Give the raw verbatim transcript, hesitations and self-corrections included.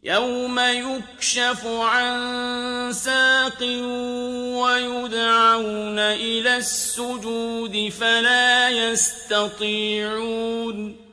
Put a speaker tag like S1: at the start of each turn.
S1: يَوْمَ يُكْشَفُ عَن سَاقٍ وَيُدْعَوْنَ إِلَى السُّجُودِ فَلَا يَسْتَطِيعُونَ